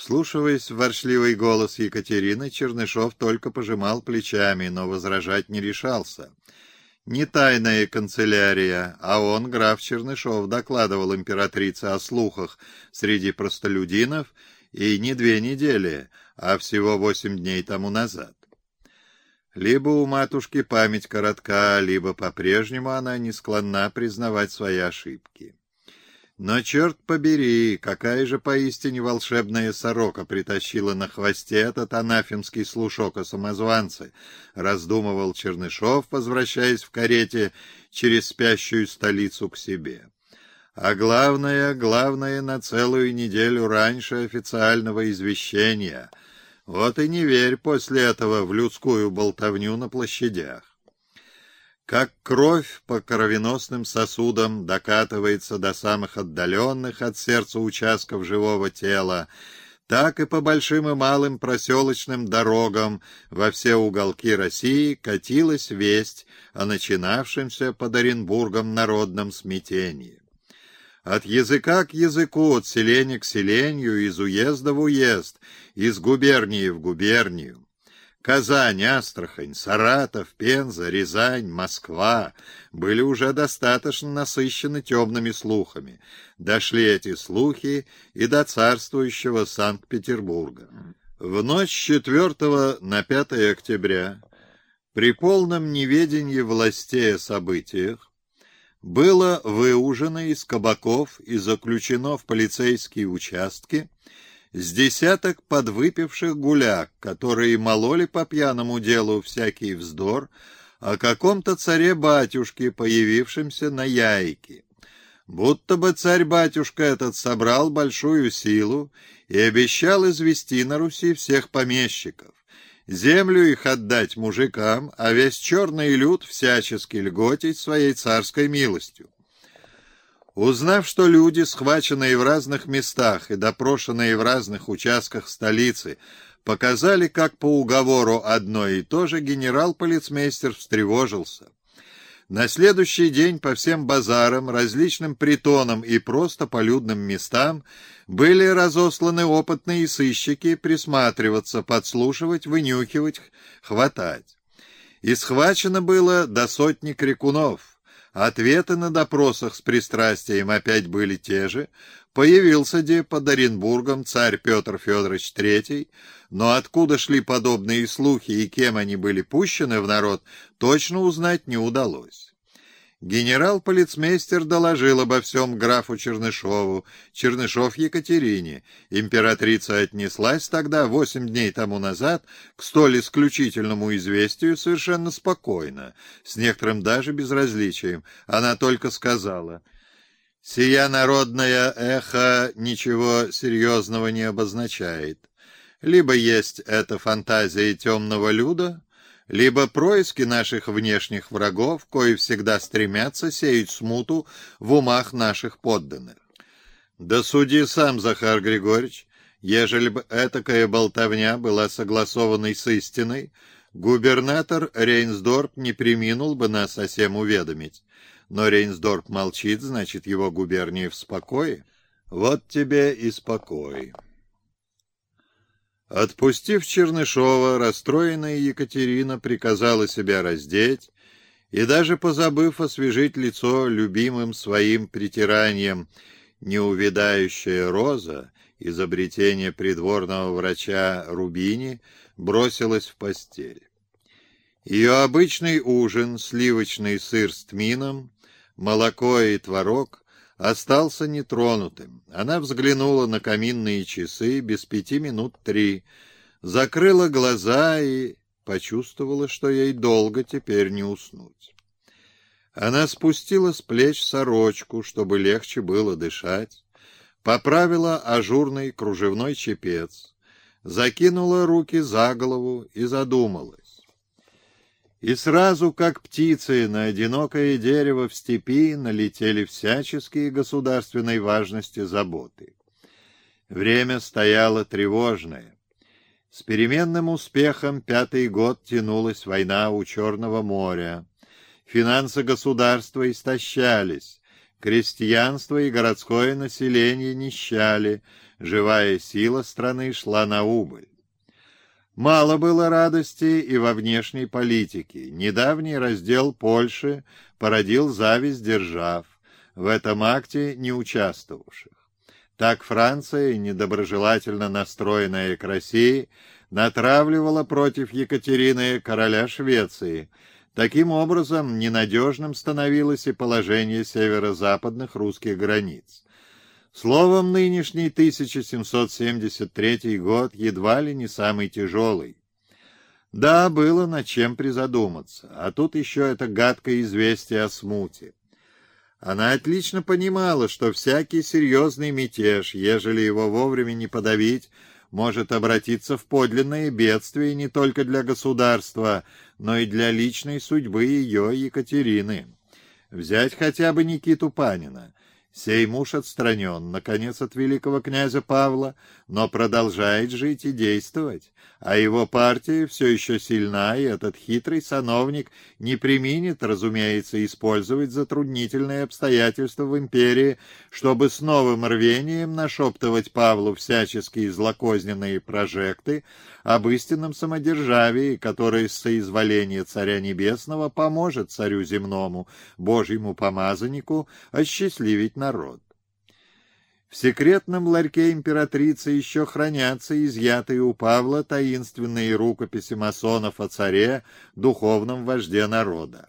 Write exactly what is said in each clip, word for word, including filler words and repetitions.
Вслушиваясь в ворчливый голос Екатерины, Чернышов только пожимал плечами, но возражать не решался. Не тайная канцелярия, а он, граф Чернышов, докладывал императрице о слухах среди простолюдинов, и не две недели, а всего восемь дней тому назад. Либо у матушки память коротка, либо по-прежнему она не склонна признавать свои ошибки. Но, черт побери, какая же поистине волшебная сорока притащила на хвосте этот анафемский слушок о самозванце, раздумывал Чернышов, возвращаясь в карете через спящую столицу к себе. А главное, главное на целую неделю раньше официального извещения. Вот и не верь после этого в людскую болтовню на площадях. Как кровь по кровеносным сосудам докатывается до самых отдаленных от сердца участков живого тела, так и по большим и малым проселочным дорогам во все уголки России катилась весть о начинавшемся под Оренбургом народном смятении. От языка к языку, от селения к селению, из уезда в уезд, из губернии в губернию. Казань, Астрахань, Саратов, Пенза, Рязань, Москва были уже достаточно насыщены темными слухами. Дошли эти слухи и до царствующего Санкт-Петербурга. В ночь с четвёртого на пятое октября, при полном неведении властей о событиях, было выужено из кабаков и заключено в полицейские участки с десяток подвыпивших гуляк, которые мололи по пьяному делу всякий вздор о каком-то царе-батюшке, появившемся на Яйке. Будто бы царь-батюшка этот собрал большую силу и обещал извести на Руси всех помещиков, землю их отдать мужикам, а весь черный люд всячески льготить своей царской милостью. Узнав, что люди, схваченные в разных местах и допрошенные в разных участках столицы, показали, как по уговору одно и то же, генерал-полицмейстер встревожился. На следующий день по всем базарам, различным притонам и просто по людным местам были разосланы опытные сыщики присматриваться, подслушивать, вынюхивать, хватать. И схвачено было до сотни крикунов. Ответы на допросах с пристрастием опять были те же. Появился де под Оренбургом царь Петр Федорович третий, но откуда шли подобные слухи и кем они были пущены в народ, точно узнать не удалось. Генерал-полицмейстер доложил обо всем графу Чернышову, Чернышов Екатерине. Императрица отнеслась тогда, восемь дней тому назад, к столь исключительному известию совершенно спокойно, с некоторым даже безразличием. Она только сказала: «Сия народное эхо ничего серьезного не обозначает. Либо есть это фантазия темного люда, либо происки наших внешних врагов, кои всегда стремятся сеять смуту в умах наших подданных. Да суди сам, Захар Григорьевич, ежели бы этакая болтовня была согласованной с истиной, губернатор Рейнсдорп не преминул бы нас о сем уведомить. Но Рейнсдорп молчит, значит, его губерния в спокое. Вот тебе и спокой». Отпустив Чернышова, расстроенная Екатерина приказала себя раздеть и, даже позабыв освежить лицо любимым своим притиранием «неувядающая роза», изобретение придворного врача Рубини, бросилась в постель. Ее обычный ужин, сливочный сыр с тмином, молоко и творог, остался нетронутым. Она взглянула на каминные часы без пяти минут три, закрыла глаза и почувствовала, что ей долго теперь не уснуть. Она спустила с плеч сорочку, чтобы легче было дышать, поправила ажурный кружевной чепец, закинула руки за голову и задумалась. И сразу, как птицы на одинокое дерево в степи, налетели всяческие государственной важности заботы. Время стояло тревожное. С переменным успехом пятый год тянулась война у Черного моря. Финансы государства истощались, крестьянство и городское население нищали, живая сила страны шла на убыль. Мало было радости и во внешней политике. Недавний раздел Польши породил зависть держав, в этом акте не участвовавших. Так Франция, недоброжелательно настроенная к России, натравливала против Екатерины короля Швеции. Таким образом, ненадежным становилось и положение северо-западных русских границ. Словом, нынешний тысяча семьсот семьдесят третий год едва ли не самый тяжелый. Да, было над чем призадуматься, а тут еще это гадкое известие о смуте. Она отлично понимала, что всякий серьезный мятеж, ежели его вовремя не подавить, может обратиться в подлинное бедствие не только для государства, но и для личной судьбы ее, Екатерины. Взять хотя бы Никиту Панина. Сей муж отстранен, наконец, от великого князя Павла, но продолжает жить и действовать, а его партия все еще сильна, и этот хитрый сановник не преминет, разумеется, использовать затруднительные обстоятельства в империи, чтобы с новым рвением нашептывать Павлу всяческие злокозненные прожекты об истинном самодержавии, которое с соизволения Царя Небесного поможет Царю Земному, Божьему помазаннику, осчастливить народ. В секретном ларьке императрицы еще хранятся изъятые у Павла таинственные рукописи масонов о царе, духовном вожде народа.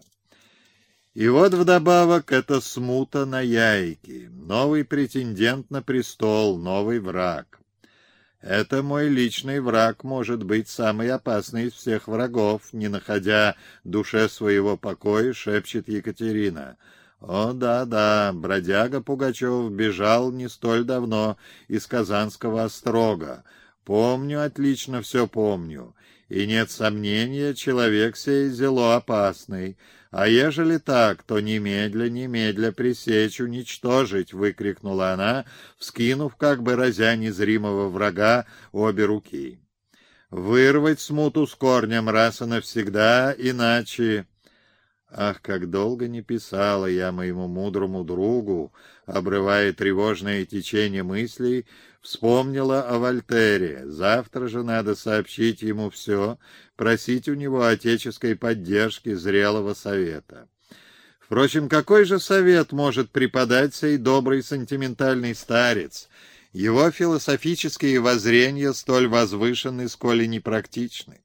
И вот вдобавок эта смута на яйке, новый претендент на престол, новый враг. Это мой личный враг, может быть, самый опасный из всех врагов, не находя душе своего покоя, шепчет Екатерина. О, да-да, бродяга Пугачев бежал не столь давно из Казанского острога. Помню, отлично все помню. И нет сомнения, человек сей зело опасный. А ежели так, то немедля, немедля пресечь, уничтожить, — выкрикнула она, вскинув, как бы разя незримого врага, обе руки. Вырвать смуту с корнем раз и навсегда, иначе... Ах, как долго не писала я моему мудрому другу, обрывая тревожное течение мыслей, вспомнила о Вольтере. Завтра же надо сообщить ему все, просить у него отеческой поддержки, зрелого совета. Впрочем, какой же совет может преподать сей добрый сентиментальный старец? Его философические воззрения столь возвышены, сколь и непрактичны.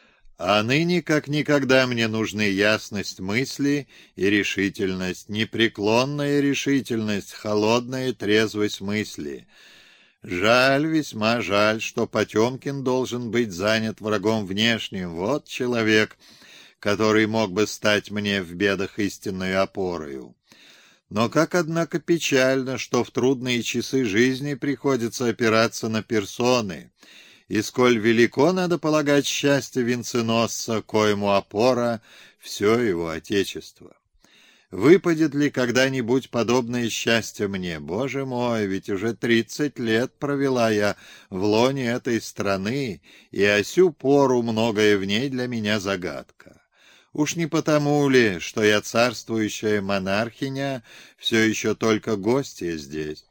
А ныне, как никогда, мне нужны ясность мысли и решительность, непреклонная решительность, холодная трезвость мысли. Жаль, весьма жаль, что Потемкин должен быть занят врагом внешним. Вот человек, который мог бы стать мне в бедах истинной опорою. Но как, однако, печально, что в трудные часы жизни приходится опираться на персоны, и сколь велико, надо полагать, счастье венценосца, коему опора все его отечество. Выпадет ли когда-нибудь подобное счастье мне? Боже мой, ведь уже тридцать лет провела я в лоне этой страны, и о сю пору многое в ней для меня загадка. Уж не потому ли, что я царствующая монархиня, все еще только гостья здесь?